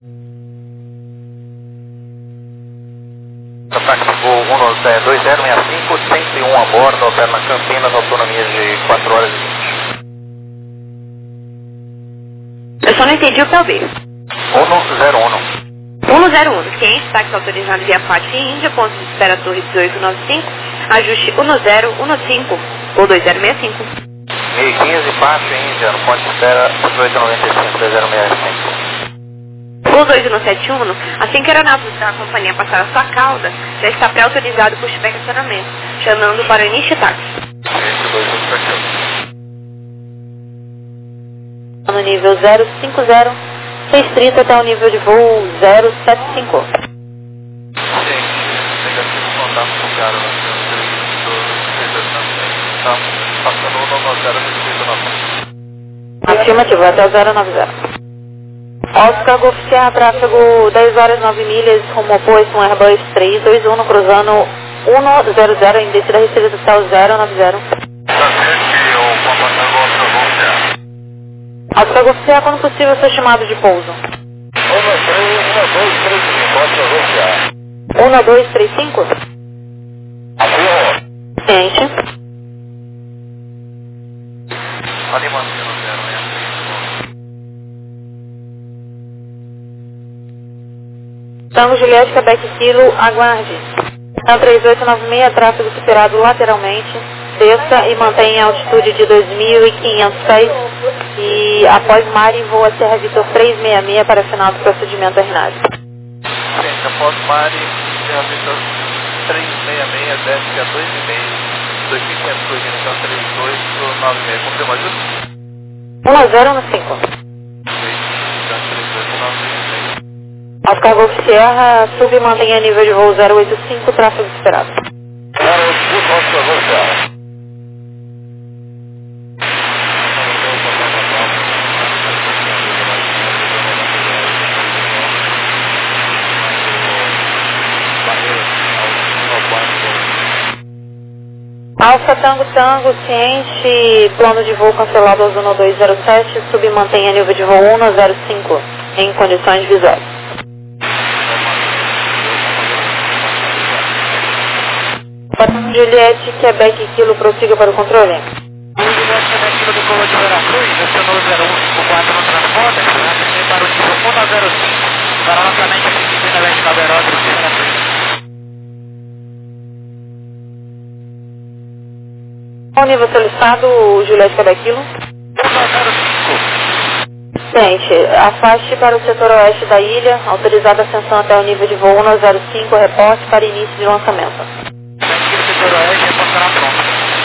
Ataque de voo 2065, 101 a bordo, opera Campinas, autonomia de 4 horas e 20. Eu só não entendi o que eu vi. 101. 101, ciente, táxi autorizado via FAT Índia, ponto de espera Torre 1895, ajuste 1015 ou 2065. 1015, Pátio Índia, no ponto de espera 1895, 2065. Voo 2171, assim que a aeronave da companhia passar a sua cauda, já está pré-autorizado por estacionamento, chamando para o início táxi. No nível 050, restrito até o nível de voo 075. Negativo contato com o cara, tá passando o 90 restrito na Afirmativo, até o 090. Oscar Golf Sierra, tráfego 10 horas 9 milhas, rumo oposto, um Airbus 321, cruzando 100 em descida restrita até o 090. Oscar Golf Sierra, quando possível, seu chamado de pouso. 1235? Ciente. Tango Juliette, Quebec Kilo, aguarde. Então 3896, tráfego superado lateralmente. Desça e mantenha a altitude de 2.500 pés. E após Mari, voa Serra Vitor 366 para final do procedimento RNAV. Gente, após Mari, Serra Vitor 366, desce a 2,5. 2.500 por então 3296. Confirma ajuda? 1015. Oscar Golf Sierra, sub e mantenha nível de voo 085, tráfego esperado. 085, Oscar Golf Sierra. Alfa Tango Tango, ciente, plano de voo cancelado ao zona 207, sub e mantenha nível de voo 105, em condições visuais. Juliette, Quebec Kilo, prossiga para o controle. Juliette, Quebec Kilo, decolou de Veracruz, acionou 0154 no transporte, acionei para o nível 105, para lançamento aqui de Pina Leste Caberópolis, Veracruz. Qual o nível solicitado, Juliette, Quebec Kilo? 105. Ciente, afaste para o setor oeste da ilha, autorizada a ascensão até o nível de voo 105, reporte para início de lançamento. Setor oeste, reportará pronto.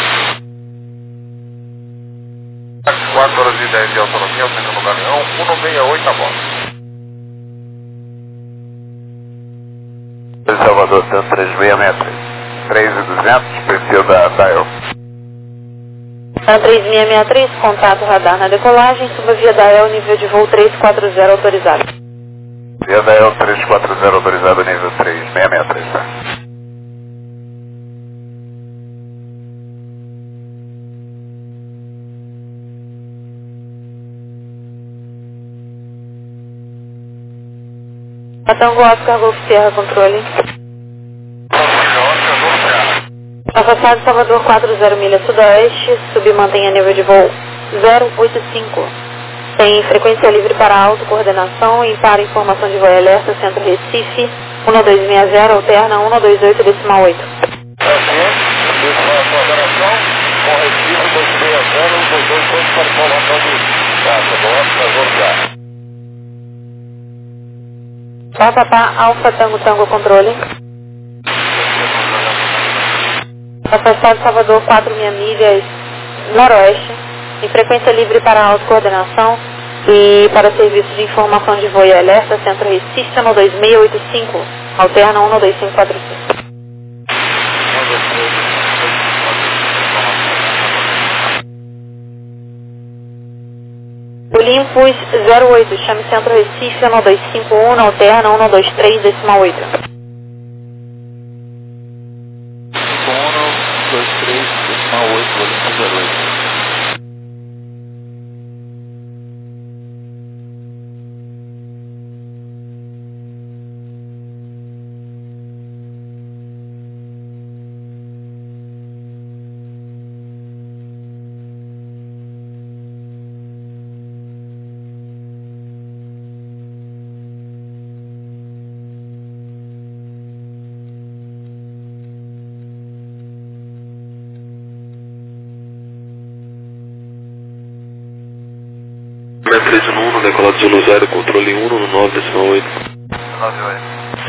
4 horas e 10 de autonomia, o segundo caminhão, 168 a bordo. Salvador, 3663. 3.200, perfil da Dial. 3663, contato radar na decolagem, suba via Dael, nível de voo 340 autorizado. Via Dael 340 autorizado, nível 3663, tá? Tango Oscar Golf Sierra, controle. Afastado Salvador 40 milhas sudoeste, sub e mantenha nível de voo 085. Tem frequência livre para auto, coordenação e para informação de voo alerta, centro Recife, 1260, alterna 128 decimal 8. Coordenação, com Recife 260, 228 para informação de Papapá, Alfa Tango Tango controle. Afastado Salvador 4.000 milhas noroeste, em frequência livre para autocoordenação e para serviço de informação de voo e alerta, centro Recife, 12685, alterna 12545. Olympus 08, chame centro Recife, 1251, alterna 123 decimal 8. 5123 decimal 8, Olympus 08. 311, decolado 10, controle 1 no 9,8. 98.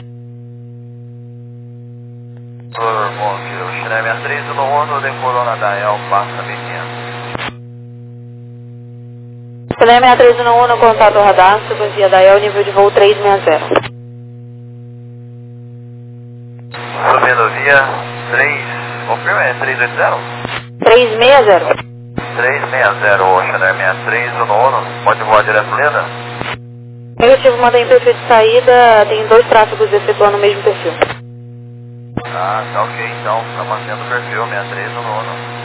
Bom dia, China 6311, decolou na Dael, passa 1500. China 6311, contato radastro, via Dael, nível de voo 360. Subindo via 3, confirma, é 380? 360. 360, Ocean Air 6311, pode voar direto Leda? Negativo, mantém perfil de saída, tem 2 tráfegos efetuando o mesmo perfil. Ah, tá ok então, tá mantendo o perfil 6311.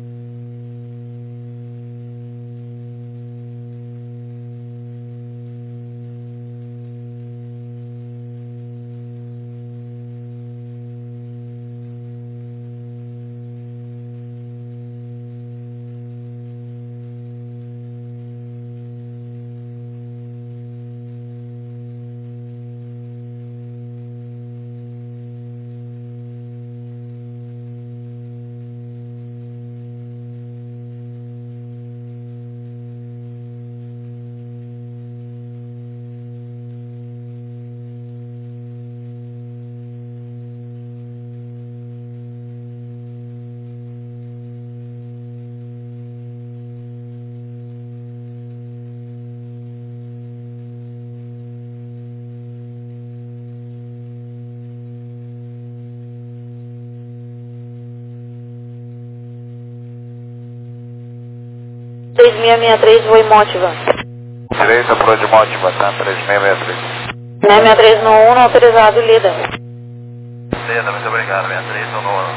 voo Motiva. Direita pro de Motiva, tá? 3663. 63 no 1, autorizado, Lida. Leda, muito obrigado, 6311.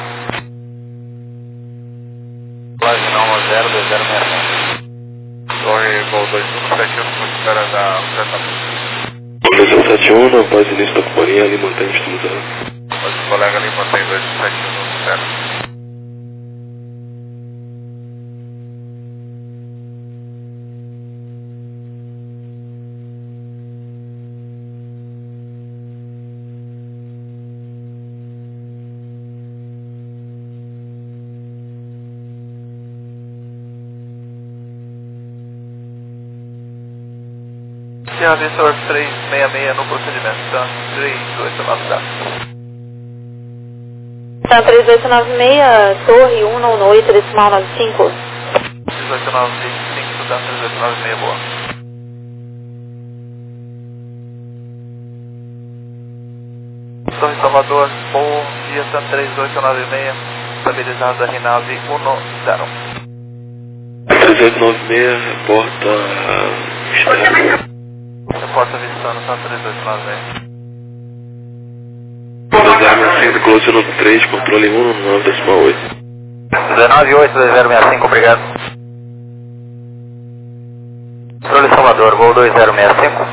Quase não, 02065. Torre Gol 2171, com espera da tratamento. 2171, após início da companhia, ali mantém estilo 0. O colega ali mantém 2171 no espera. Sierra Vista 366 no procedimento, tá? 3897. Tá, 3896, torre 198, decimal 95. 3895, tá? 3896, boa. Torre Salvador, bom dia, tá? 3896, estabilizado da RNAV 10. 3896, reporta externo. Reporta avistando, tá? 3896. 2065, decolou 3, controle 1 no 9,8. 198, 2065, obrigado. Controle Salvador, voo 2065.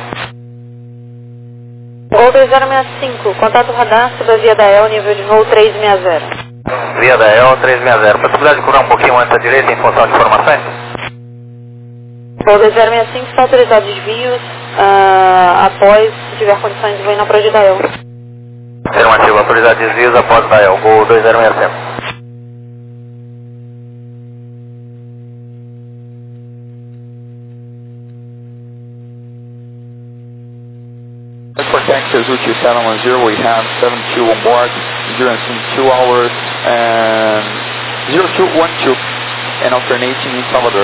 Voo 2065, contato radastro da via Dael, nível de voo 360. Via da EL 360. Possibilidade de curar um pouquinho antes da direita em função de informações? Voo 2065 está autorizado desvios após, se tiver condições de voo na projeto Dael. Afirmativo, autorizado desvios após da EL, Gol 2065. For taxi Azul 2710, we have 72 on board, endurance in 2 hours and 0212, and alternating in Salvador.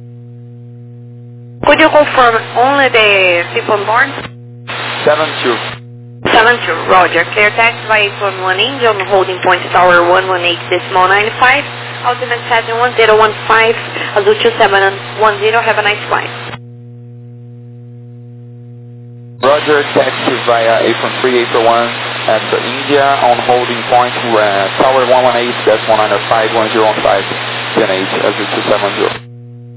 Could you confirm only the people on board? 72. 72, Roger. Clear taxi via 811 India on holding point tower 118.95, ultimate setting 1015, Azul 2710, have a nice flight. Roger, taxi via A13, April 1 at India on holding point tower 118.195, 1015, PNH, Azul 270.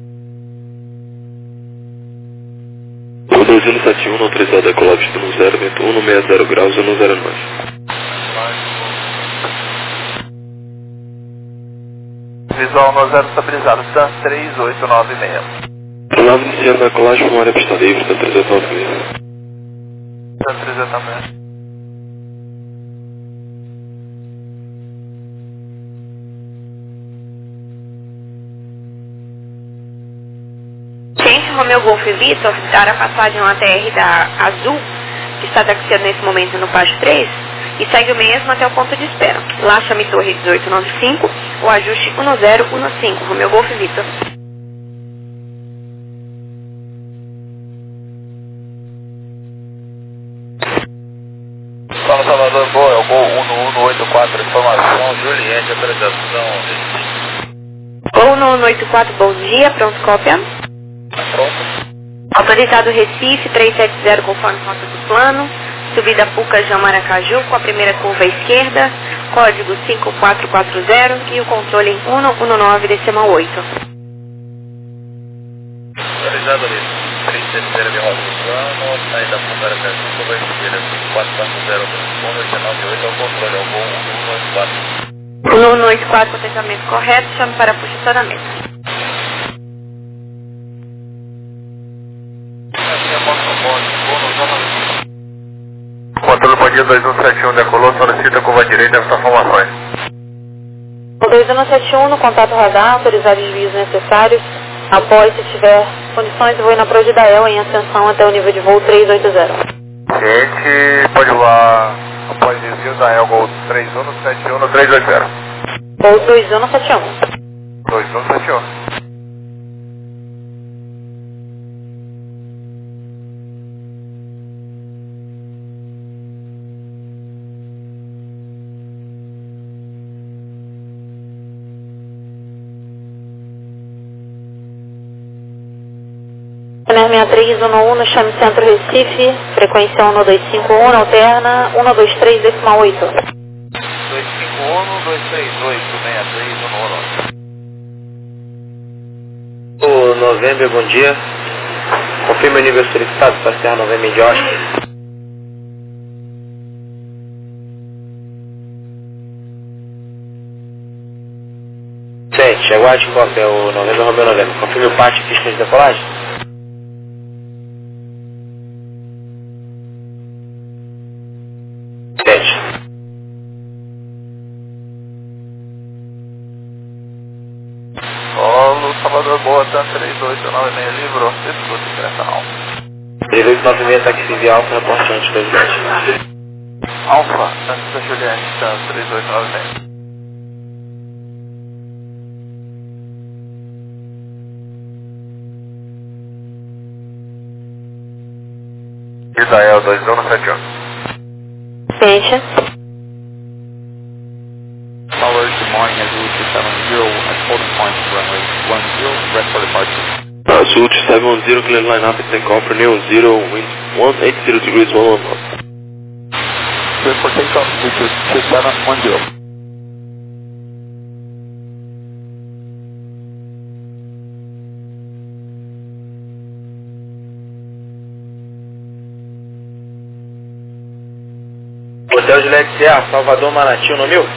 O 2071, autorizado a decolar destino 0, vento 160 graus, 109. Visual no 0 estabilizado, distância 3896. Aeronave iniciando a decolagem com área pista livre, da 396. Distância 396. Change Romeu Golf Vitor, dar a passagem no ATR da Azul, que está taxiando nesse momento no Pasto 3, e segue o mesmo até o ponto de espera. Lá chame Torre 1895, o ajuste 1015, Romeu Golf Vitor. Fala Salvador, boa, é o Gol 1184, informação, Juliette, atualização. Gol 1184, bom dia, pronto, cópia. Pronto. Autorizado Recife, 370 conforme rota do plano, subida Pucajão Maracaju com a primeira curva à esquerda, código 5440 e o controle em 119,8. Autorizado ali, 370 de rota do plano, saída Pucajão, curva à esquerda, 5440, transponder 198 ao controle, ao Gol 1184. 1184, contentamento correto, chame para posicionamento. Controle bom dia 2171, decolou, solicita curva direita, informações. O 2171, no contato radar, autorizar desvios necessários. Após, se tiver condições, voe na Pro de Dael em ascensão até o nível de voo 380. Gente, pode voar após desvio da Elgo 3171 no 380. Voo 2171. 2171. Cenar 6311, chame Centro Recife, frequência 1251, alterna 123,8. 251, 238, 6311. O Novembro, bom dia. Confirma o nível solicitado para Serra Novembro de Oscar. Sente, aguarde cópia, o Novembro Romeu Novembro. Confirme o pátio e pista de decolagem. Solo, Salvador Boa, TAN 3896, livro, escuta internacional. 3896, táxi via Alfa, reporte antes, presidente. Alfa, antes da Juliette, TAN 3896. Isael 2171. Ciência. Tower, good morning, Azul 270 at holding point, runway 10, rest for departure. Azul 270, clear line up and take off for Neo 0, wind 180 degrees 111. Clear for takeoff, 2710. Hotel Juliette CA, Salvador Manatil no 1000.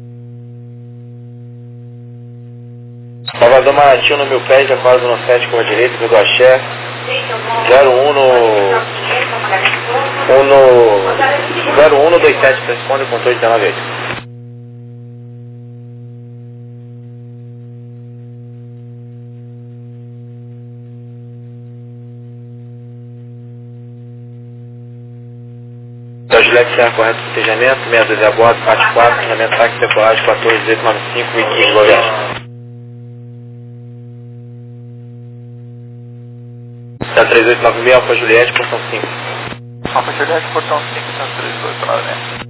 Salvador Manatil no 1000 pés, Aquário no 7, curva direita, do Axé. 0127, responde o controle de 19. Hotel Juliette CA, correto protejamento, 62 a bordo, parte 4, treinamento táxi, decolagem 14,895 e 15 Goiás. Tá 3896, Alfa Juliette, portão 5. Alfa Juliette, portão 5, TAN 3896.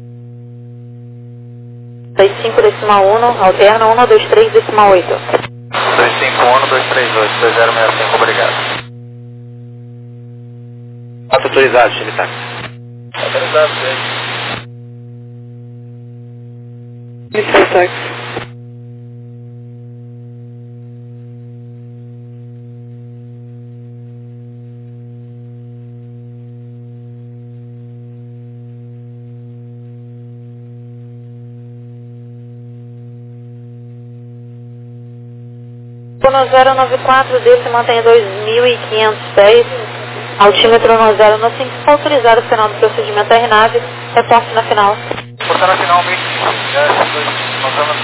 25,1, alterna 123,8. 251, 238, 2065, obrigado. Autorizado, time táxi. Autorizado, gente. Mr. Táxi. No 094, desse mantém 2.500 pés, altímetro no 095, autorizado o final do procedimento R-Nave, reporte na final. Portando na final, nós vamos...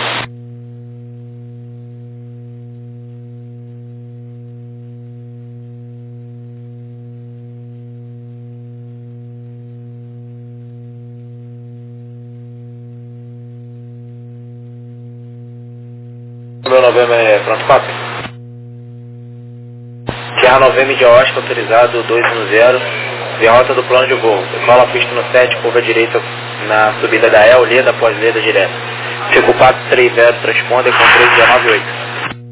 November, pronto, copy. Sierra November de Oscar, autorizado 210, via rota do plano de voo. Decola a pista no 7, curva direita na subida da El, Leda após Leda direto. 5430, transponder com 3198.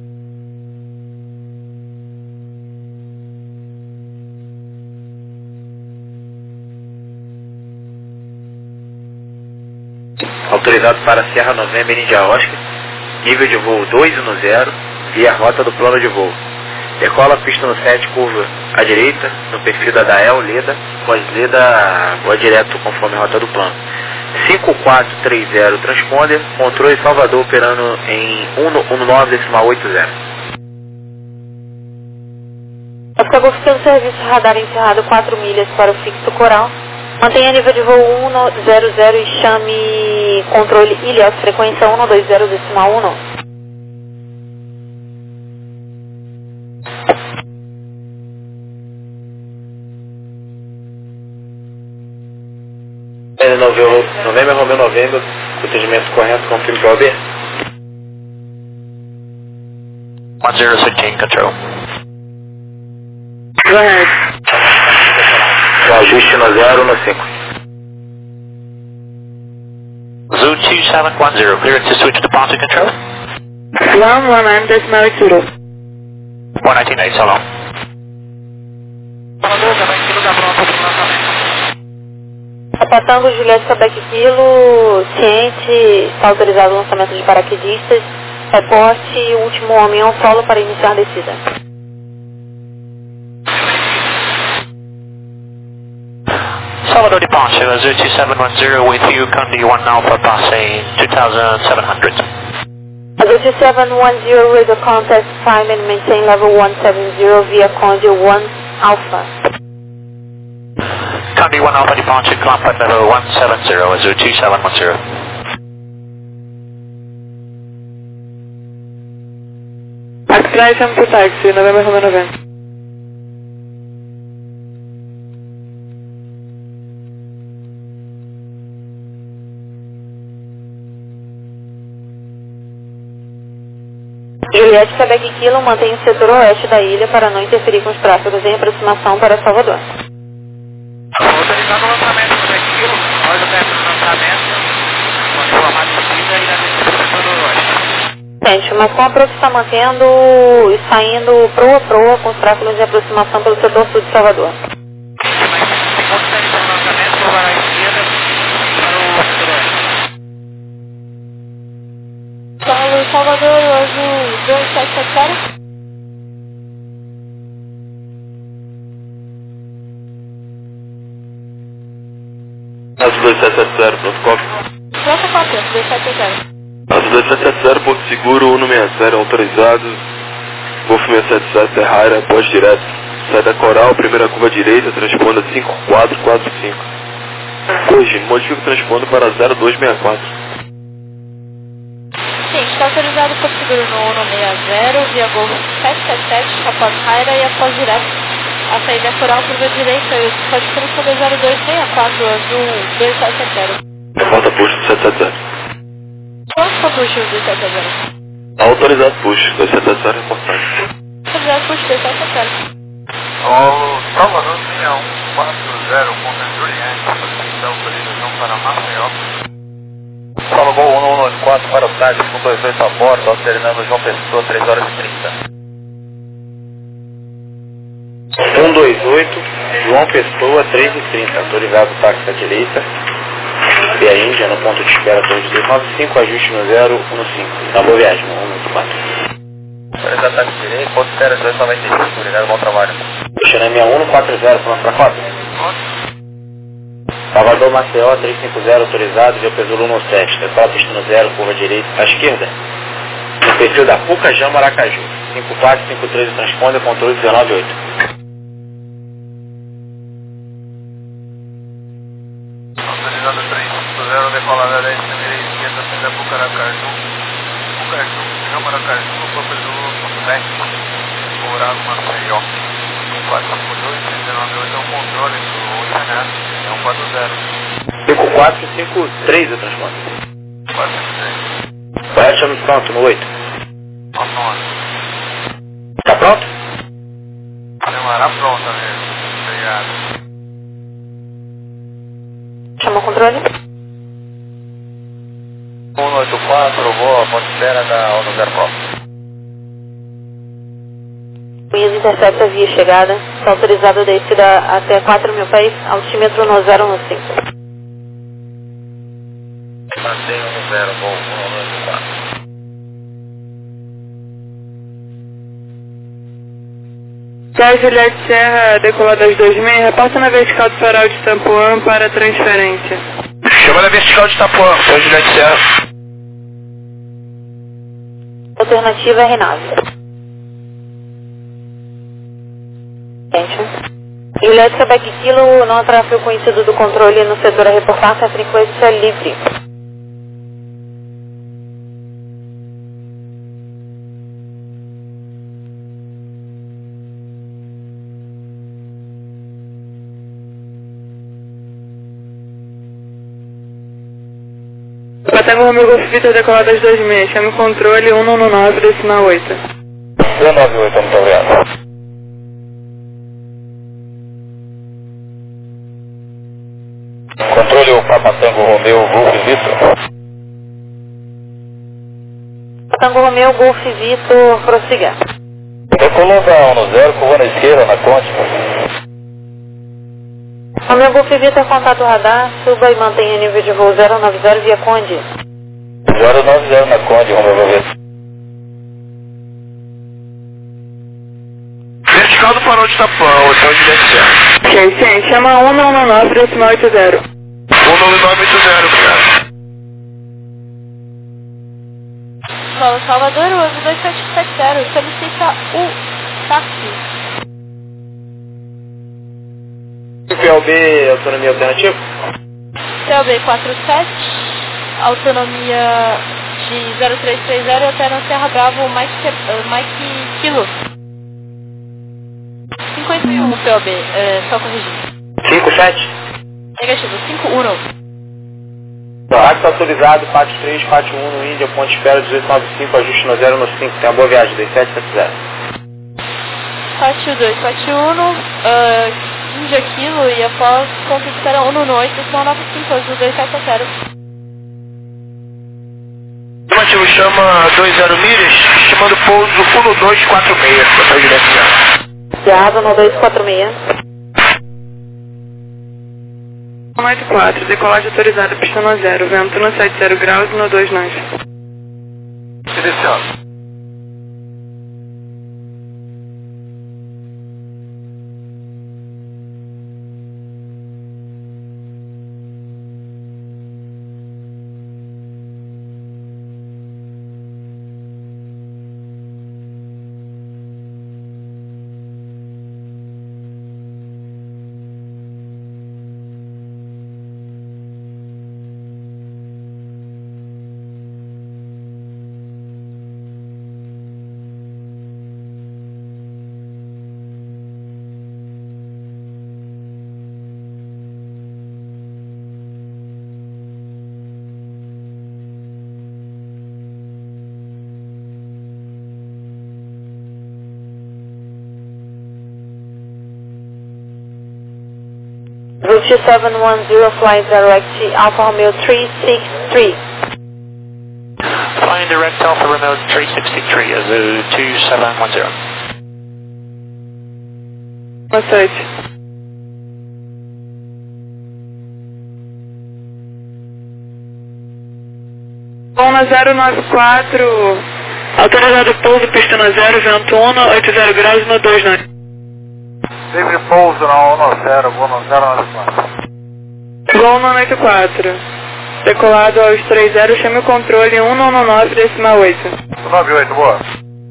Autorizado para Sierra November India Oscar, nível de voo 210, via rota do plano de voo. Decola a pista no 7, curva à direita, no perfil da Dael, Leda, após Leda, voa direto conforme a rota do plano. 5430, transponder, controle Salvador operando em 119,80. Oscar Golf pelo serviço radar encerrado 4 milhas para o fixo coral. Mantenha nível de voo 100 e chame controle Ilhas, frequência 120,1. Novembro, Romeo Novembro, procedimento correto, confirme para o OB. 1016 control. Go ahead. O ajuste no 0 no 5. Zoo 2710, clear to switch to departure control. 119.0. 119, so long. Apatango Juliette Quebec Kilo, ciente, está autorizado o lançamento de paraquedistas. Reporte, último homem ao solo para iniciar a descida. Salvador departure, 02710 with you, Condi 1 Alpha, passing 2700. 02710 radio contact, climb and maintain level 170 via Condi 1 Alpha. Condi 1 Alpha departure, climb at level 170, 02710. Acceleration to taxi, November 90. Juliette Quebec Kilo mantém o setor oeste da ilha para não interferir com os tráfegos em aproximação para Salvador. Autorizado o lançamento do Quebec Kilo, nós temos o lançamento, com a informação de vida e a descida do setor oeste. Gente, mas com a proa que está mantendo e saindo proa a proa com os tráfegos de aproximação pelo setor sul de Salvador. Mas segundo o lançamento, para a esquerda, para o setor oeste. Salvador, Azul 2770. Azul 2770, pronto, copy. Pronto, cópia, 2770. Azul 2770, Porto Seguro, 160, autorizado. Golf 677, Terraira, após direto. Saída Coral, primeira curva direita, transponda 5445. Hoje, modifica o transpondo para 0264. Sim, está autorizado por seguro no 160, via Golf 777, após Raira e após direto. A saída coral, curva direita, pode ser o 0264, Azul 2770. Volta push 770. Quanto for puxo 2770? Autorizado push, 2770 é importante. Autorizado puxo 2770. Salvador 6140, Contra Juliette, solicita autorização para Maceió. Solo Gol 1194 para o Cádiz, com 28 a bordo, alternando João Pessoa, 3 horas e 30. 128, João Pessoa, 3h30, autorizado o táxi à direita, via Índia, no ponto de espera, torre de 295, ajuste no 015. Tá boa viagem, 184. Autorizado táxi direito, ponto de espera 295, obrigado, bom trabalho. Xanã 6140, pronto para cópia. Salvador Maceió, 350, autorizado, via Pesul 117, decola pista no 0, curva direita, à esquerda. No perfil da Pucajã, Maracaju, 5453, transponder, controle 198. Autorizado 350, decolada da esquerda, saída Pucaracaju. Pucaju, Pucajã, Maracaju, Pesul 117, Coral Maceió. 452, 198 é o controle do Xanã, é 140. 5453 o transponder. 453. Correto, chama pronto, no 8. pronto. Tá pronto? Demora pronta mesmo. Obrigado. Chama o controle. 184, vou à ponte espera da ONU 04. Windows intercepta via chegada. Está autorizado a descida até 4.000 pés. Altímetro no 015. Mantenha no 0, voo 184. Juliette Serra, decolada às 2.30, reporta na vertical do farol de Itapuã para transferência. Chama na vertical de Itapuã, São Juliette Serra. Alternativa R9. Juliette Quebec Kilo, não tráfego conhecido do controle no setor a reportar, a frequência livre. Patango Romeo Golf Vitor, decolada às 2.30, chame o controle 119, decimal 8. 198, muito obrigado. Controle o Patango Romeo Golf Vitor. Patango Romeo Golf Vitor, prossiga. Decolou da 10, curva na esquerda, na Conte. Romeo Golf Vitor, contato radar, suba e mantenha nível de voo 090 via Conde. 090 na Conde, Romeo Golf Vitor. Vertical do farol de Itapuã, São Juliette Serra. Ok, sim, chama 119, decimal 80. 19980, obrigado. Solo Salvador, o 2770, solicita o táxi. PLB, autonomia alternativa? PLB 47, autonomia de 0330 até na Serra Bravo, Mike Kilo. 51 PLB, só corrigindo. 57? Negativo, 51. Táxi está autorizado, Pátio 3, Pátio 1 no Índia, ponte espera 1895, ajuste no 015, tenha boa viagem, 2770. Pátio 2, Pátio 1, Índia Kilo e após ponto espera 118, decimal 95, azul 2770. Motivo chama 20 milhas, estimando pouso 1246, São Juliette Serra. Diabo no 246. 184, decolagem autorizada, pista no 0, vento no 70 graus e no 29. Iniciando. Route 710, flight direct Alfa Romeo 363. Flying direct Alfa Romeo 363, Azul 2710. Bastante. Bom na 094, autorizado pouso, pista no 0, vento 1, 80 graus no 29. Livre pouso na 10, vou no 094. Gol no 84. Decolado aos 30, chame o controle 119, decimal 8. 98, boa.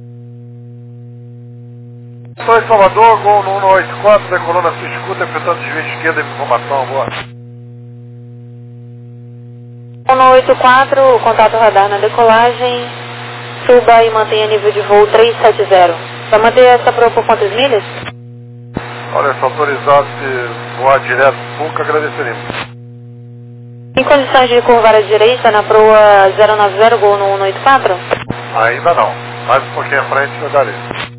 Sou em Salvador, gol no 184, decolou na sua escuta, apertando desvio de esquerda, informação, boa. 184, contato radar na decolagem, suba e mantenha nível de voo 370. Vai manter essa proa por quantas milhas? Olha, se autorizado, se voar direto, nunca agradeceríamos. Em condições de curvar à direita na proa 090, gol no 184? Ainda não. Mais um pouquinho à frente eu darei.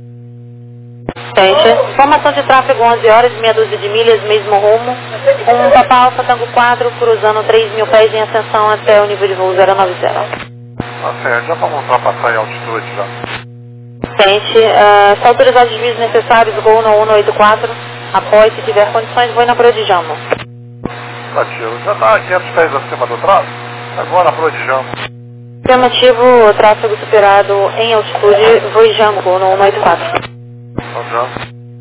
Gente, formação de tráfego 11 horas, meia dúzia de milhas, mesmo rumo. Um Papa Alfa Tango 4, cruzando 3.000 pés em ascensão até o nível de voo 090. Tá certo, já vamos ultrapassar em altitude já. Gente, está autorizado os desvios necessários, voo no 184. Após, se tiver condições, voe na proa de Jambo. Ativo, já está a 500 pés acima do tráfego, agora na proa de Jambo. Afirmativo, tráfego superado em altitude, voe Jambo no 184. Então, Jambo.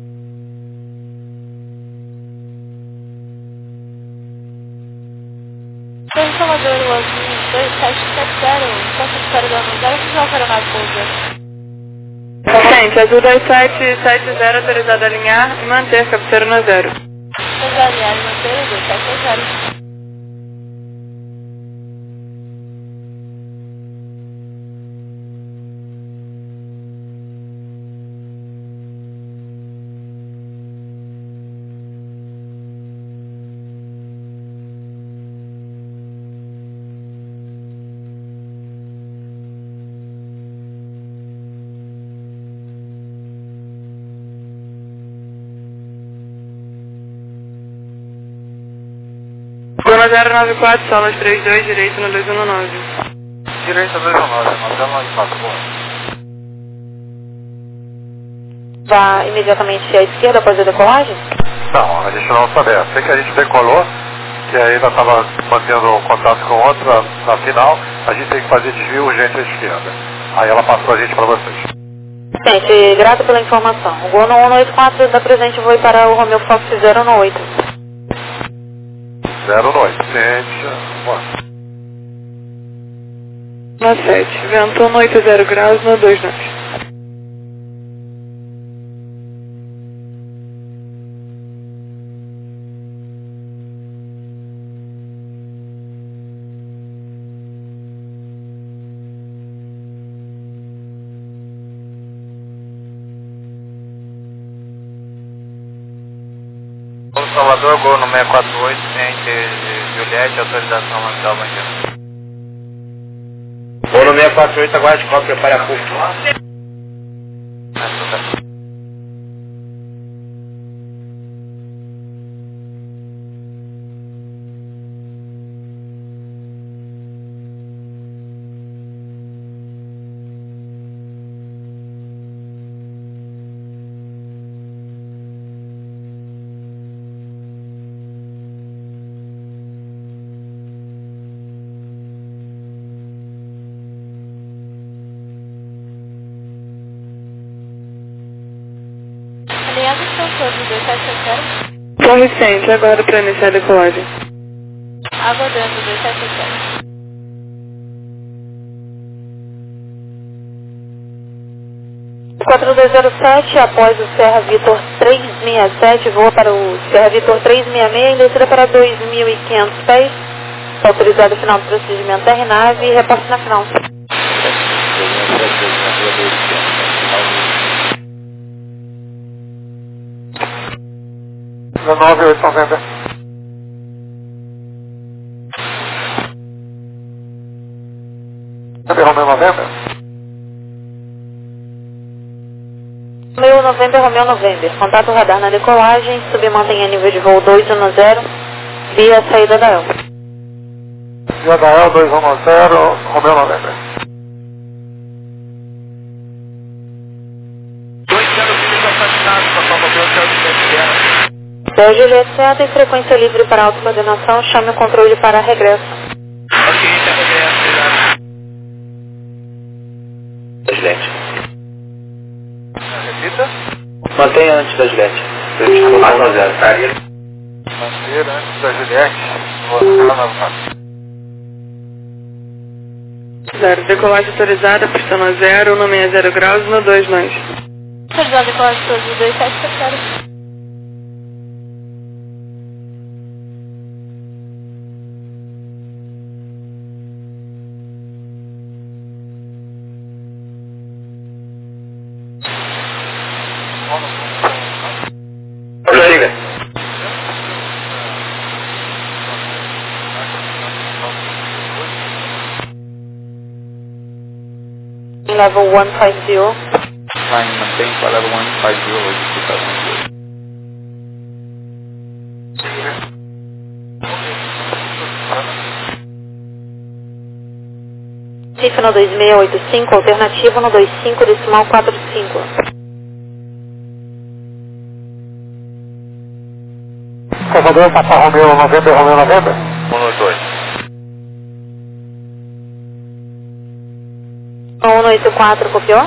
Torre Salvador, Luazinho, 2770, enquanto espera da 0, que já operou na pousa. Gente, azul 2770, autorizado a alinhar e manter cabeceira no 0. Autorizado a alinhar e manter o 2770. Zona 094, salas 32, direito no 219. Direita 219, nós vamos lá em Pato. Vá imediatamente à esquerda após a decolagem? Não, a gente não sabe. Sei que a gente decolou, que ainda estava mantendo contato com outra na final, a gente tem que fazer desvio urgente à esquerda. Aí ela passou a gente para vocês. Gente, grato pela informação. O Gol no 184 da presente voe para o Romeo Fox 018. 018, gente, bora. Na 7, vento 180 graus no 29. Salvador, Gol no 648, ciente de Juliette, autorização Marcel Bandeira. Gol no 648, aguarde qual prepare a público. Alinhado expansor de 2770. Torre 100, agora para iniciar a decolagem. Aguardando 2770. O 4207, após o Serra Vitor 367, voa para o Serra Vitor 366 e descida para 2.500 pés. Está autorizado o final do procedimento RNAV e reporte na final. 19890. Cadê Romeo 90? Romeo 90, Romeo 90. Contato radar na decolagem, submantenha nível de voo 210, via saída da El. Via da El 210, Romeo 90. Del Juliette Serra em frequência livre para autocoordenação, chame o controle para regresso. Juliette. Repita. Mantenha antes da Juliette. Mais no 0, tá? Manter antes da Juliette. Vou ficar na 0, decolagem autorizada, pista no 0, no 60 graus no 29. Autorizado a decolagem todos os 2770. Prossiga. level 150. Flying maintain para level 150, logística 712. CIF no 2685, alternativo no 25, decimal 45. Salvador, Papa Romeo, November, 182. 184, copiou?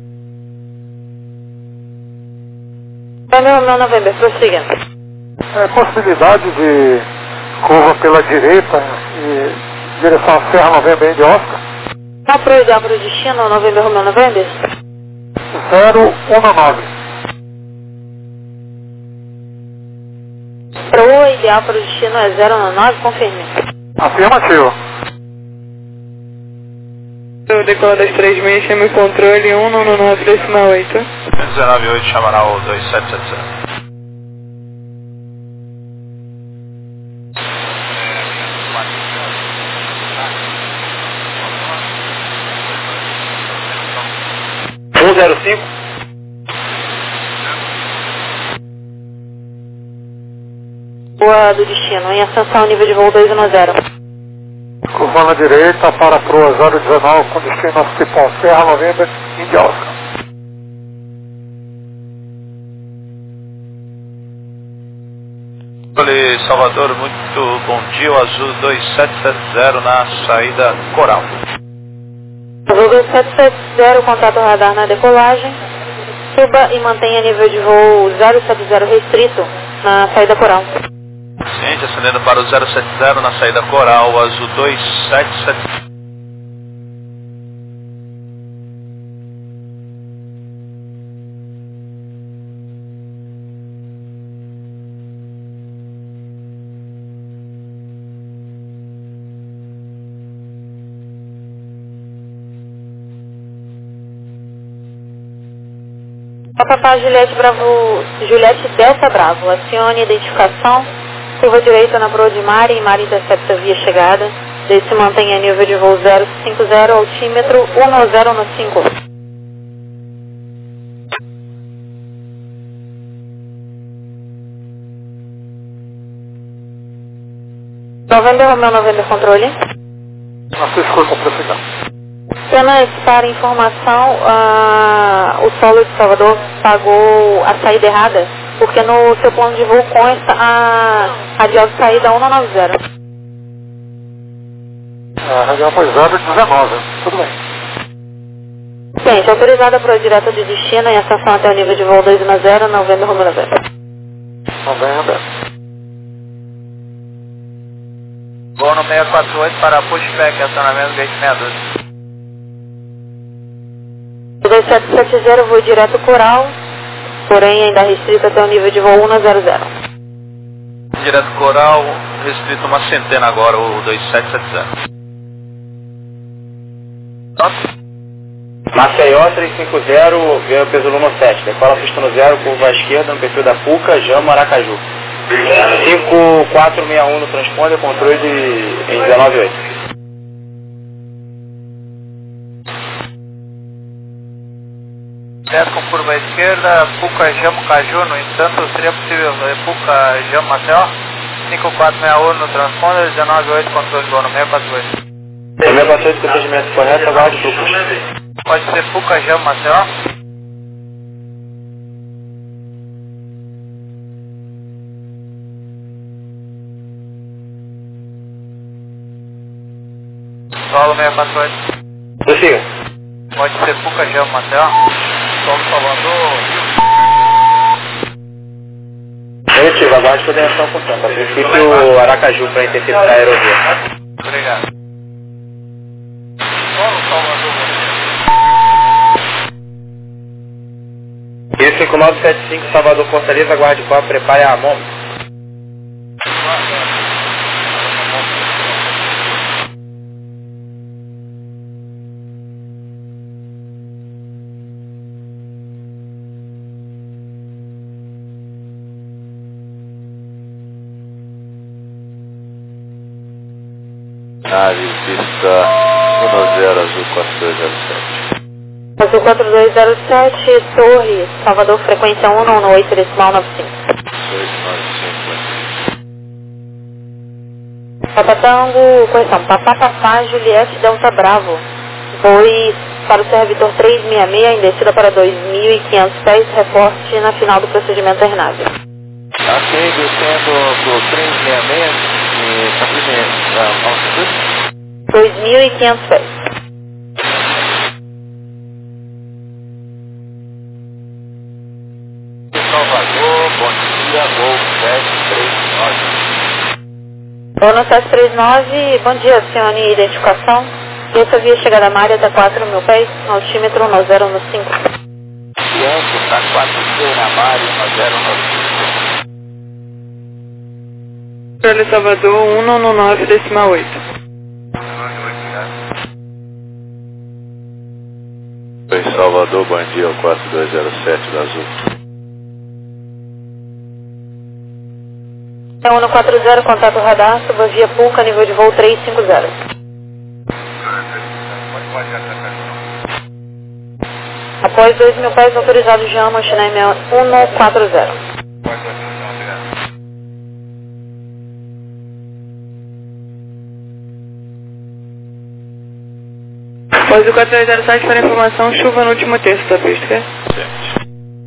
Romeo, November, prossiga. Possibilidade de curva pela direita e direção à Serra November de Oscar. Qual para o ideal para o destino, November, Romeo, November? 019. Para o ideal para o destino é 019, confirme. Afirmativo. Decola das 36, chama o controle 199, decimal 8. 198 chamará o 2770. Rua do destino, em ascensão, nível de voo 210. Curva na direita para a proa 019 com destino a Cipó, Serra November, Índia Oscar. Salvador, muito bom dia, o Azul 2770 na saída Coral. Azul 2770, contato radar na decolagem. Suba e mantenha nível de voo 070 restrito na saída Coral. Ciente, ascendendo para o 070 na saída Coral, Azul 277. Papá Juliette Bravo, Juliette Delta Bravo, acione identificação, curva direita na proa de mar e mar intercepta via chegada, desde mantenha nível de voo 050, altímetro 1015. November, Romeo, November, controle. Francisco, com precisão. Apenas para informação, o solo de Salvador pagou a saída errada, porque no seu plano de voo consta a radial de saída 190. A radial foi 019, tudo bem. Gente, autorizada para o direto de destino em ascensão até o nível de voo 210, November, Romeo, November. November. Voo no 648 para pushback, acionamento gate 612. 2770, voo direto Coral, porém ainda restrito até o nível de voo 100. Direto Coral, restrito uma centena agora, o 2770. Maceió 350, ganho peso Luma 7. Decola pista no 0, curva à esquerda, no perfil da Puca, Jama, Aracaju. 5461 no transponder, controle em 198. Com curva à esquerda, Puca, Jama, Caju, no entanto, seria possível Puca, Jama, Maceió, 5461 no transponder, 198, controle voo no 648. 648, procedimento correto, aguarde Pucas. Pode ser Puca, Jama, Maceió. Solo 648. Prossiga. Pode ser Puca, Jama, Maceió. Solo Salvador. Positivo, aguarde coordenação com Tampa. A princípio, Aracaju para interceptar a aerovia. Obrigado. Solo Salvador. E 5975, Salvador Fortaleza, aguarde qual, prepare a mão. Nave pista 10 Azul 4207. Azul 4207, Torre, Salvador, frequência 118, decimal 95. 295. Papatango, correção, Papapá, Juliette, Delta Bravo. Voe para o servidor 366, em descida para 2.500 pés, reporte na final do procedimento da aeronave. Ok, descendo pro 366 e cumprimento. 2.500 pés. Salvador, bom dia, Gol 739. Gol 739, bom dia, senhor, identificação. Essa via chegada à área até 4.000 pés, altímetro 1015. Ciência, está 4C na área, 1015. Charlie Salvador 119, decimal 8. Oi, Salvador, bom dia, 4207 da Azul. É 140, contato radar, suba via Pulca, nível de voo 350. Após 2.000 pés, autorizado de AMA, China 140. Após o 4207 para informação, chuva no último terço da pista, quer? Certo.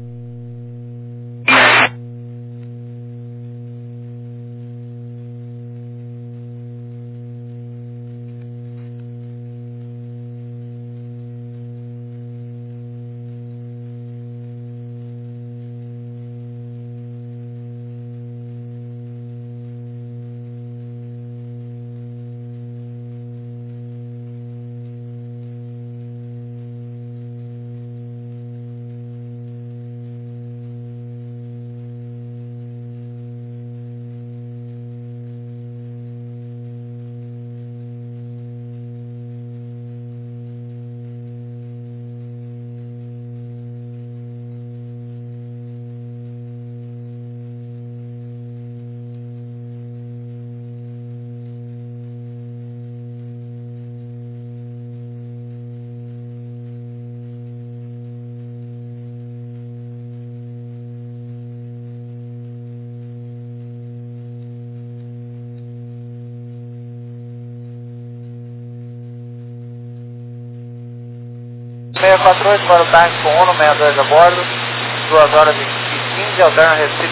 Para o táxi com 162 a bordo, 2 horas e 15, alterna Recife.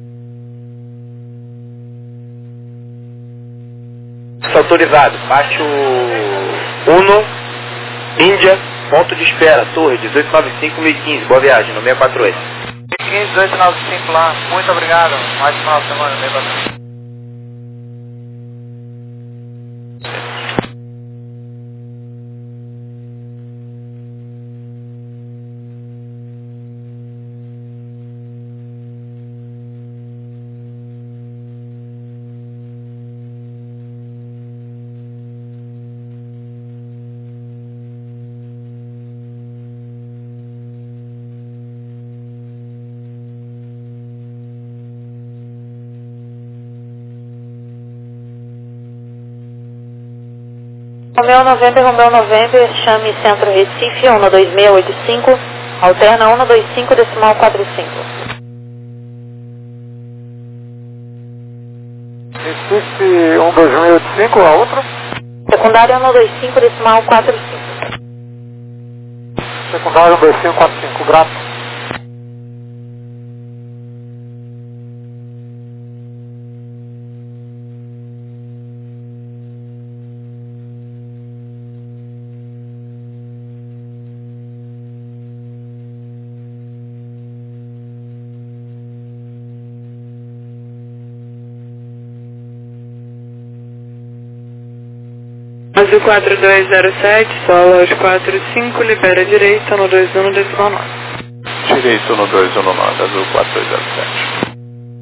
Autorizado, baixo 1, Índia, ponto de espera, torre 1895 1015, boa viagem, no 648. 1895 lá, muito obrigado, mais final de semana, 648. Romeu 90, chame Centro Recife, 12685, alterna 125, decimal 45. Recife 12685, a outra? Secundária 125, decimal 45. Secundário 12545, grato. Azul 4207, solo aos 45, libera direito no 21 decimal 9. Direito no 219, Azul 4207.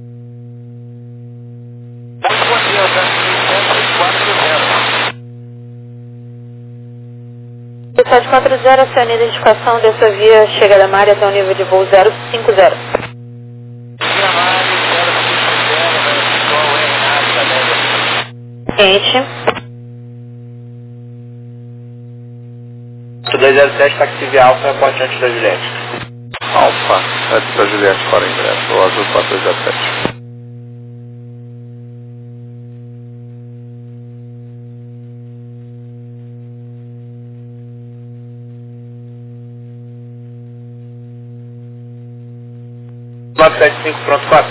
Muito bom dia, Alberto 740, acione a identificação dessa via chega da área até o nível de voo 050. Quente. 207, táxi via Alfa, aporte antes da Juliette. Alfa, antes da Juliette para ingresso, o azul 4207. Pronto, cópia.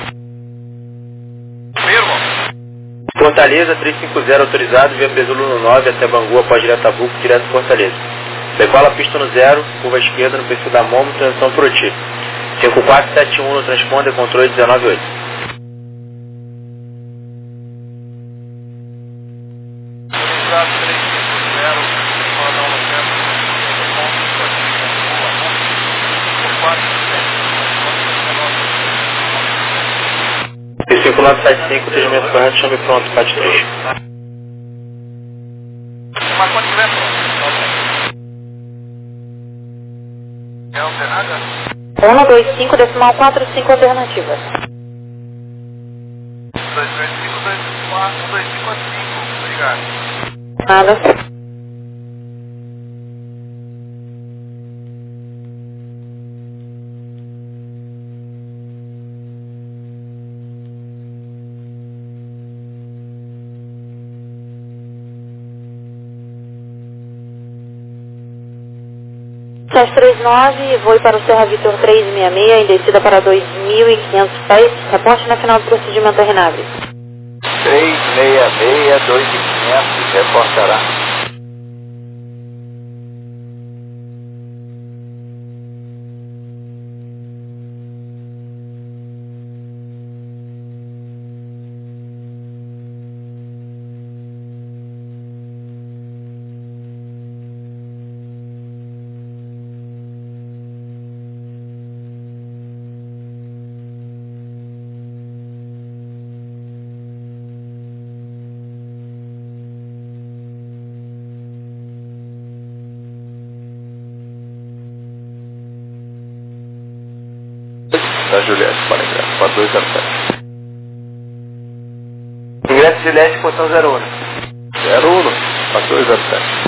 Firmo. Fortaleza, 350 autorizado, via Presulo no 9 até Bangu, após direto a Buco, direto Fortaleza. Decola pista no 0, curva esquerda no perfil da Momo, transição Proti. 5471 no transponder, controle 198. Autorizado 350, rodão no centro, 5975, atendimento correto, chame pronto, parte 3. Mas quando tiver pronto. Não tem nada? 125, decimal 45, alternativa. 225, 255, obrigado. Nada. SAS 39, voo para o Serra Vitor 366, em descida para 2.500 pés, reporte na final do procedimento RNAV. 366, 2.500, reportará. Da Juliette para ingresso, para 207. Ingresso Juliette, posição 01. 01, para 207.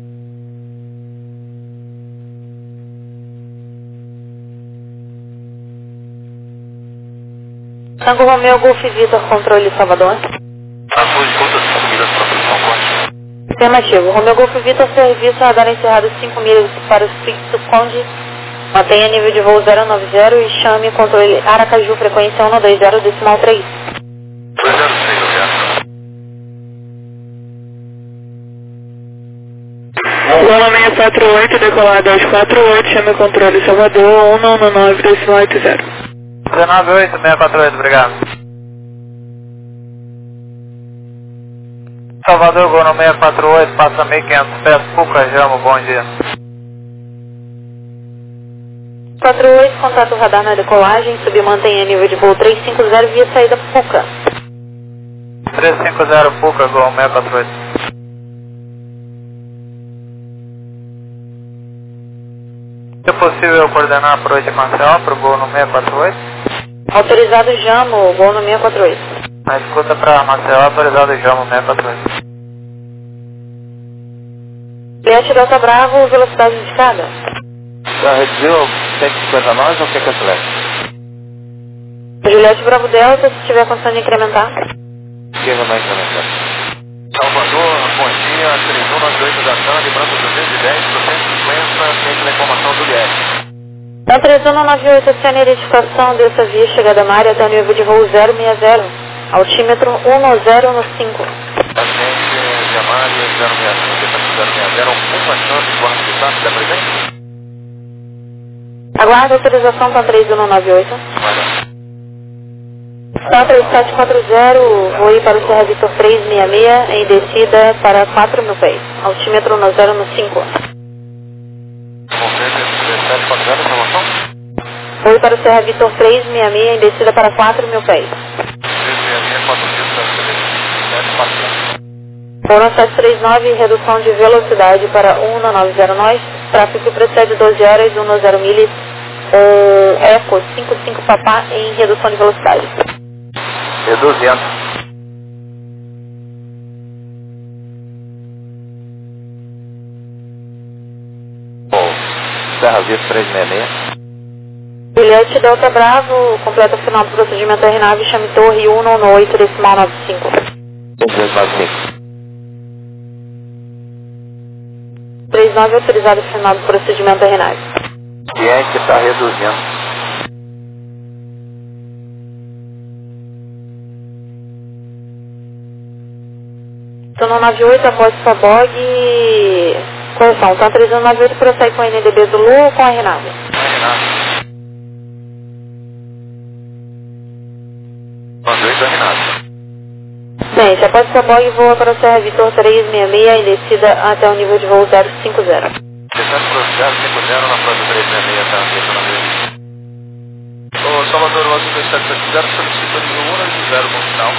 Tango Romeo Golf Vitor, controle Salvador. Azul de conta 5 milhas para posição corte. Afirmativo. Romeo Golf Vitor, serviço radar encerrado 5 milhas para o fixo Conde. Mantenha nível de voo 090 e chame controle Aracaju, frequência 120, decimal 3. 206, obrigado. Loma 648, decolado aos 48, chame controle Salvador, 119, decimal 80. 198, 648, obrigado. Salvador, Gol no 648, passa 1.500 pés, Puca, Jamo, bom dia. 48, contato radar na decolagem, submantenha nível de voo 350 via saída Puca. 350, Puca, Gol 648. É possível coordenar por hoje Maceió para o Gol no 648? Autorizado Jamo, voo no 648. Na escuta para Maceió, autorizado Jamo 648. Juliette Delta Bravo, velocidade indicada. Já reduziu 150 nós ou quer que acelere? Juliette Bravo Delta, se tiver condição de incrementar. Quem vai incrementar? Salvador, bom dia, 3198 da TAM, lembrando 210, 250, tem informação do Juliette. Na 3198, sem identificação dessa via chegada à área até o nível de voo 060, altímetro 1015. Paciente, Diamante, 060, alguma chance de quantificar, está presente? Aguarda autorização para 3198. Está 3740, voo para o Serra Vitor 366, em descida para 4.000 pés, altímetro 1015. Voo para o Serra Vitor 366, em descida para 4.000 pés. Foram 739, redução de velocidade para 190 nós, tráfego que precede 12 horas, 10 milhas, Eco 55 Papá em redução de velocidade. Reduzindo. Serra Vista 366. Juliette Delta Bravo, completa o final do procedimento RNAV, chame torre 198, decimal 95. 2295. 39 autorizado o final do procedimento RNAV. Cliente está reduzindo. Estou no 98 após Fabog. Correção, então 398 prossegue com a NDB do Lu ou com a RNAV? RNAV. 98 RNAV. Gente, após Fabog, voa para o Serra Vitor 366 e descida até o nível de voo 050. Descendo para o 050 na frota 366, tá? Ô Salvador, o Azul 2770 solicita nível 180 no final.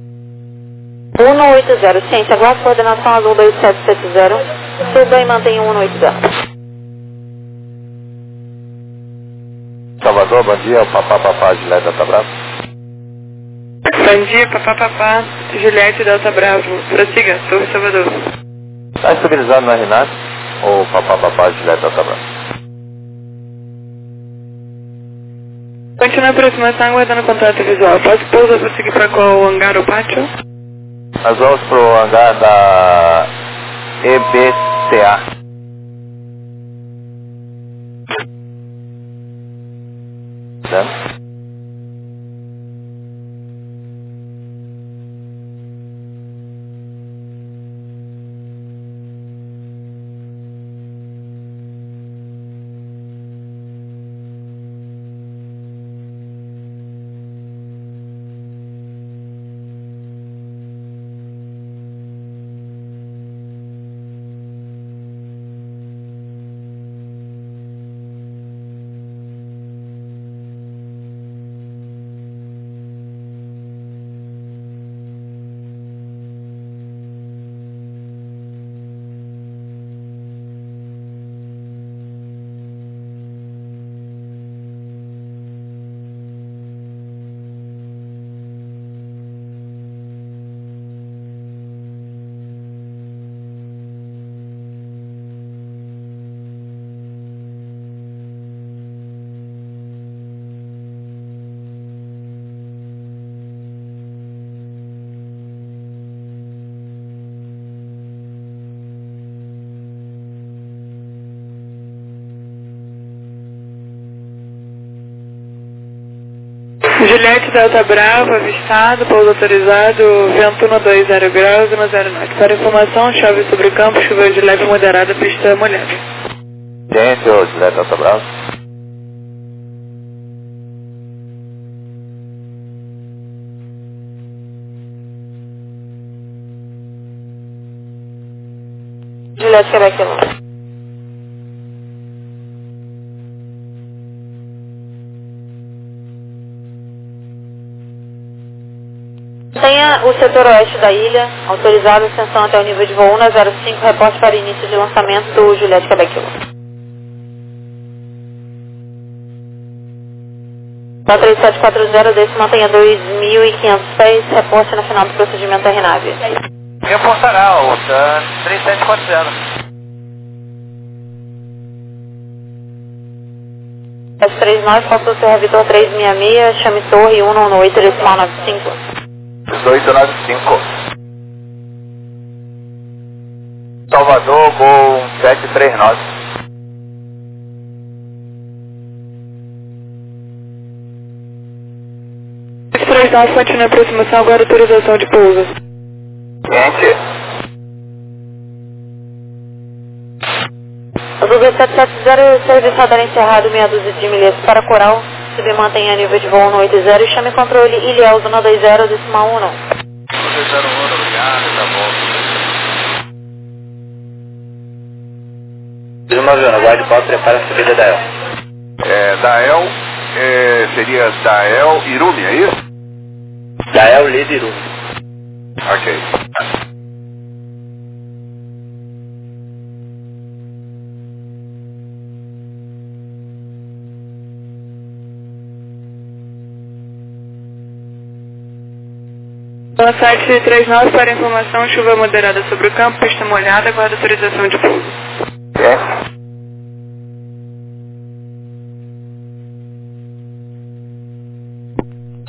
180, ciência, aguarde coordenação Azul 2770, suba e mantenha 180. Salvador, bom dia, o Papá Juliette Delta Bravo. Bom dia, Papá, Juliette Delta Bravo. Prossiga, Torre Salvador. Está estabilizado na RNAV, o Papá Juliette Delta Bravo. Continua a aproximação, aguardando contato visual. Posso pousar para seguir para qual hangar ou pátio? Nós vamos para o hangar da EBCA. Certo? Juliette Delta Bravo, avistado, pouso autorizado, vento 120 graus, 109. Para informação, chove sobre o campo, chuva de leve moderada, pista molhada. Gente, ô Juliette Delta Bravo. Juliette Quebec Alô. Tenha o setor oeste da ilha, autorizado ascensão até o nível de voo 105, reporte para início de lançamento do Juliette Quebec Alô. 3740, desse mantenha 2.500 pés, reporte no final do procedimento da RNAV. Reportará o 3740. S39, faltou Serra Vitor 366, chame torre 198, decimal 95. 1895. Salvador, voo 739. S39, continua a aproximação, agora autorização de pouso. Gente. O 2770, serviço radar encerrado, meia dúzia de milhas para Coral. Subir mantenha nível de voo 180 e chame controle Ilhéus 120, decimal 1 não. 120, obrigado, tá bom. 191, aguarde pauta, prepara a subida da El. Dael, seria Dael Irumi, é isso? Da El, Lida Irumi. Ok. Boa tarde, 39 para informação, chuva moderada sobre o campo, pista molhada, aguarda autorização de pouso.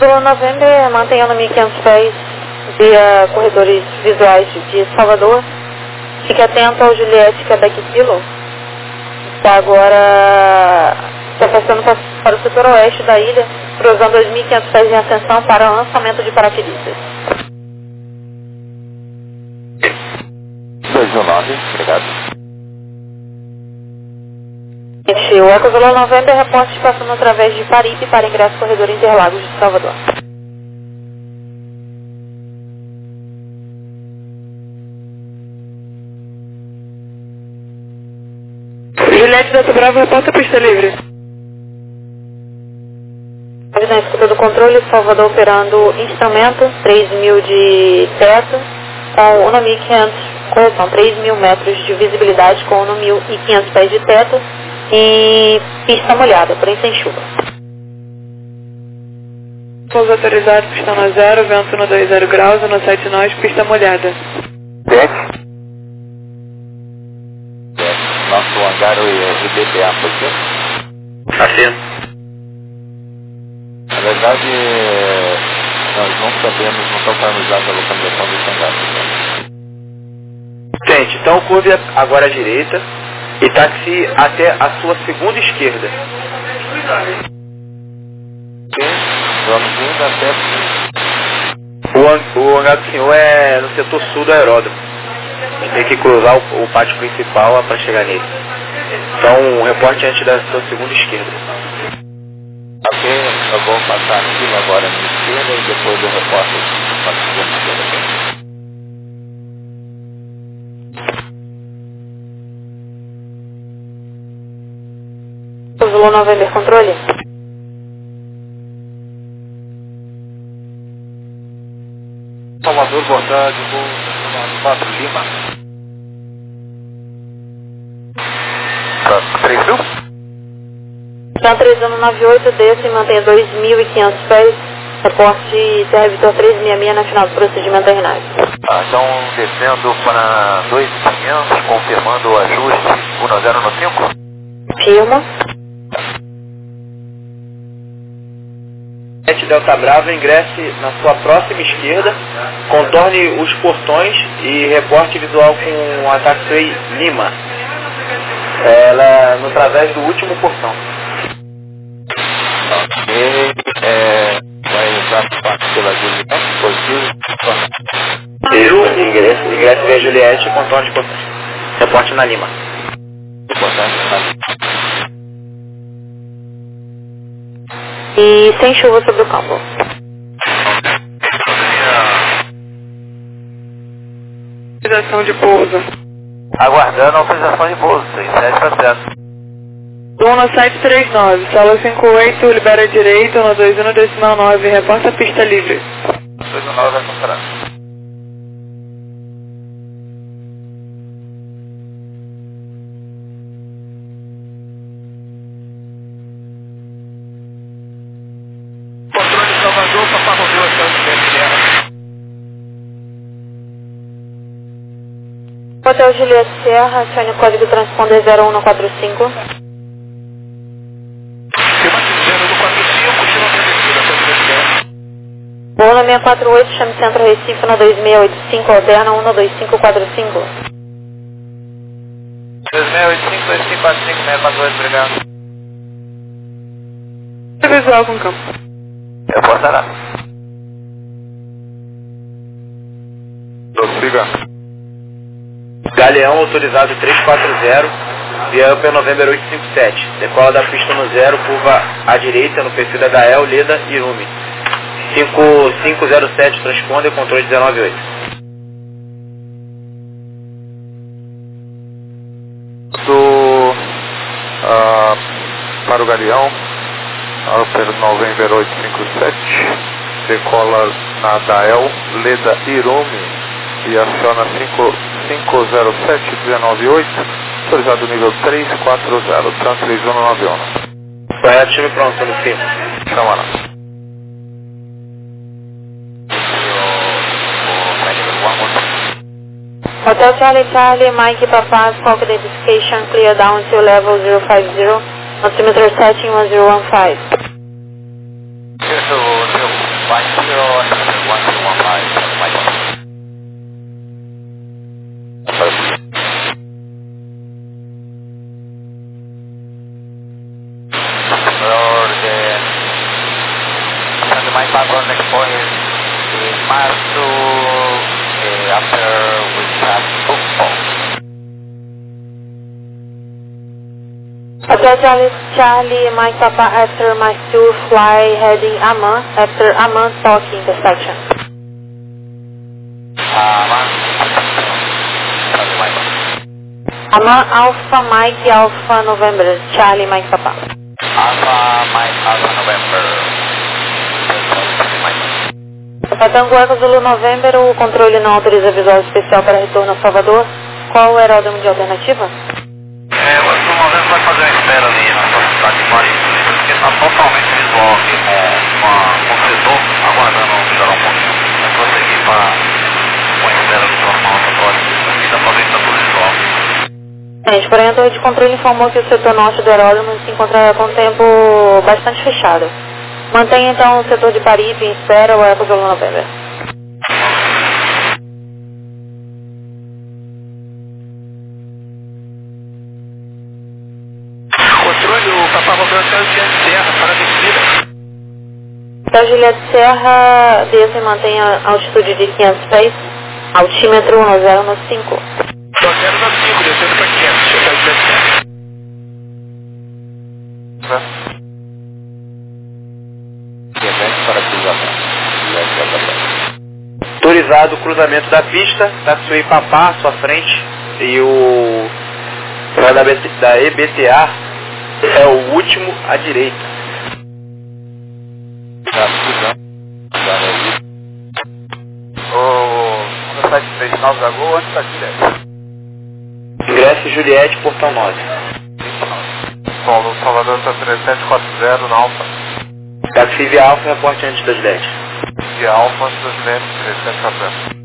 Pelo November, mantenhando 1.500 pés via corredores visuais de Salvador. Fique atento ao Juliette Quebec Kilo. Está agora se afastando para o setor oeste da ilha, cruzando 2.500 pés em ascensão para lançamento de paraquedistas. 219, obrigado. O Ecovelo November reporte passando através de Paripe para ingresso corredor Interlagos de Salvador. Juliette Delta Bravo, reporta pista livre. Na escuta do controle, Salvador operando instrumento, 3.000 de teto, com 1.500, são 3.000 metros de visibilidade com 1.500 pés de teto e pista molhada, porém sem chuva. Pouso autorizado, pista no 0, vento no 20 graus, no 7 nós, pista molhada. Nosso hangar e BPA foi aqui? Assim. Na verdade, nós não sabemos, não estamos familiarizados a localização desse hangar. Gente, então curve agora à direita e táxi até a sua segunda esquerda. Vamos indo até... O hangar do senhor é no setor sul do aeródromo. A gente tem que cruzar o pátio principal para chegar nele. Então, reporte antes da sua segunda esquerda. Ok, eu vou passar aqui agora na esquerda e depois eu reporto para a segunda esquerda. Ecovelo November, controle. Salvador, boa tarde, vou 4 Lima. 3.000? Então 3198, desce e mantenha 2.500 pés, reporte Serra Vitor 366 na final do procedimento da RNAV. Então descendo para 2.500, confirmando o ajuste 10 no 5. Firma. Delta Bravo, ingresse na sua próxima esquerda, contorne os portões e reporte visual com a taxiway Lima. Ela no través do último portão. Ok, vai usar pela Juliette, positivo. Ingresse via Juliette e contorne os portões. Reporte na Lima. E sem chuva sobre o campo. Autorização de pouso. Aguardando a autorização de pouso, 37 para certo. 1 no 739, sala 58, libera a direita, no 21 decimal 9, reporta a pista livre. 219 vai funcionar. Controle Salvador, Papa Romeu, até o Hotel Juliette Serra, acione o código transponder 0145. Bola 648, chame Centro Recife no 2685, alterna 12545. 2685, 2545, 648, obrigado. Visual com campo. Eu posso dar. Prossiga. Galeão autorizado 340, via Upper November 857. Decola da pista no 0, curva à direita no perfil da Dael, Leda e Irumi. 5507 transponder, controle 198. Para o Galeão, Upper November 857, decola na Dael, Leda Irumi e aciona 507198, autorizado nível 340, Translate 191. Correto, time pronto no fim. Chama lá. Hotel Charlie, Mike Papa, Squawk Identification, clear down to level 050, altimeter setting 1015. Agora depois de março, after we start football. Hotel Charlie, Mike Papa, after my tour fly heading Amman, after Amman Tokyo intersection. Amman Alpha Mike Alpha November, Charlie Mike Papa. Alpha Mike Alpha November. Tango Eco Zulu November, o controle não autoriza visual especial para retorno a Salvador. Qual o aeródromo de alternativa? O Eco November vai fazer uma espera ali na sua cidade de Mariposa, porque está totalmente visual aqui com o setor, aguardando melhorar um pouquinho. Vai prosseguir para uma espera do normal, aqui dá para ver que está tudo visual. Gente, porém a torre de controle informou que o setor norte do aeródromo se encontra com o tempo bastante fechado. Mantenha então o setor de Paripe em espera o Eco Zulu November. Controle, o Papa Romeu Hotel Juliette Serra, para a descida. Hotel Juliette Serra, desça e mantenha a altitude de 500 pés, altímetro 1095. 1095, descendo para 500, Hotel Juliette Serra. Autorizado o cruzamento da pista, Tatsui Papá à sua frente e o da EBTA é o último à direita. O 739 da Gol, antes da direita. Ingresso Juliette, portão 9. Paulo, Salvador está 3740 na Alfa. Taxi Via Alfa, reporte antes da Juliette. Via Alfa, antes da Juliette, 3740.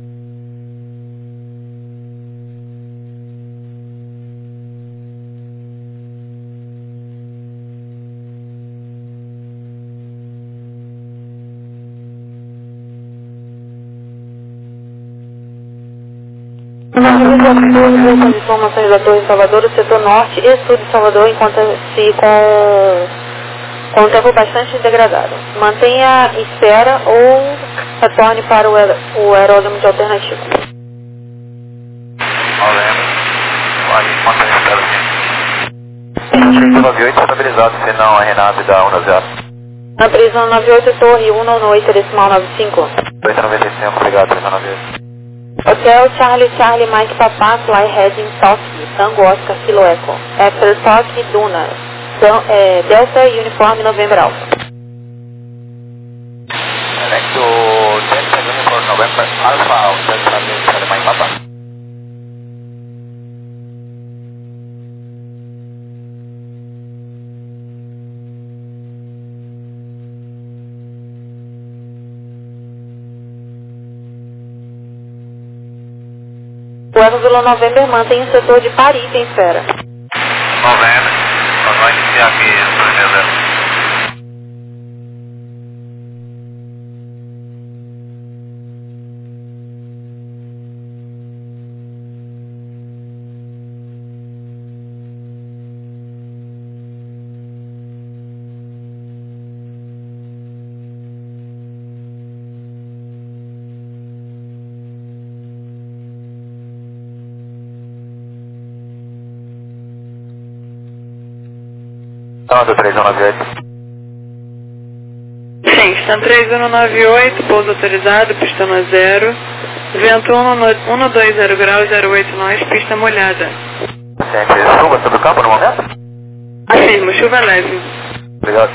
As informações da Torre de Salvador, o setor norte e sul de Salvador encontra-se com um tempo bastante degradado. Mantenha espera ou retorne para o aeródromo de alternativa. Mantém espera aqui. 98 estabilizado, final RNAV da 1-0. Na prisão 98, Torre 198, decimal 95. 295, obrigado, 398. Hotel Charlie Mike Papa, fly heading Tokyo, Tango Oscar Kilo Echo. After Tokyo, Duna, Delta Uniform November Alpha. Next to Delta Uniform November Alpha, Hotel Charlie Mike Papa. O Eco Zulu November mantém o setor de Paripe em espera. November, nós vamos iniciar aqui o primeiro zero. Do 3198. Sim, está 3198, pouso autorizado, pista no 0. Vento 120 graus, 08 nós, pista molhada. Chuva sobre o campo no momento? Afirmo, chuva leve. Obrigado.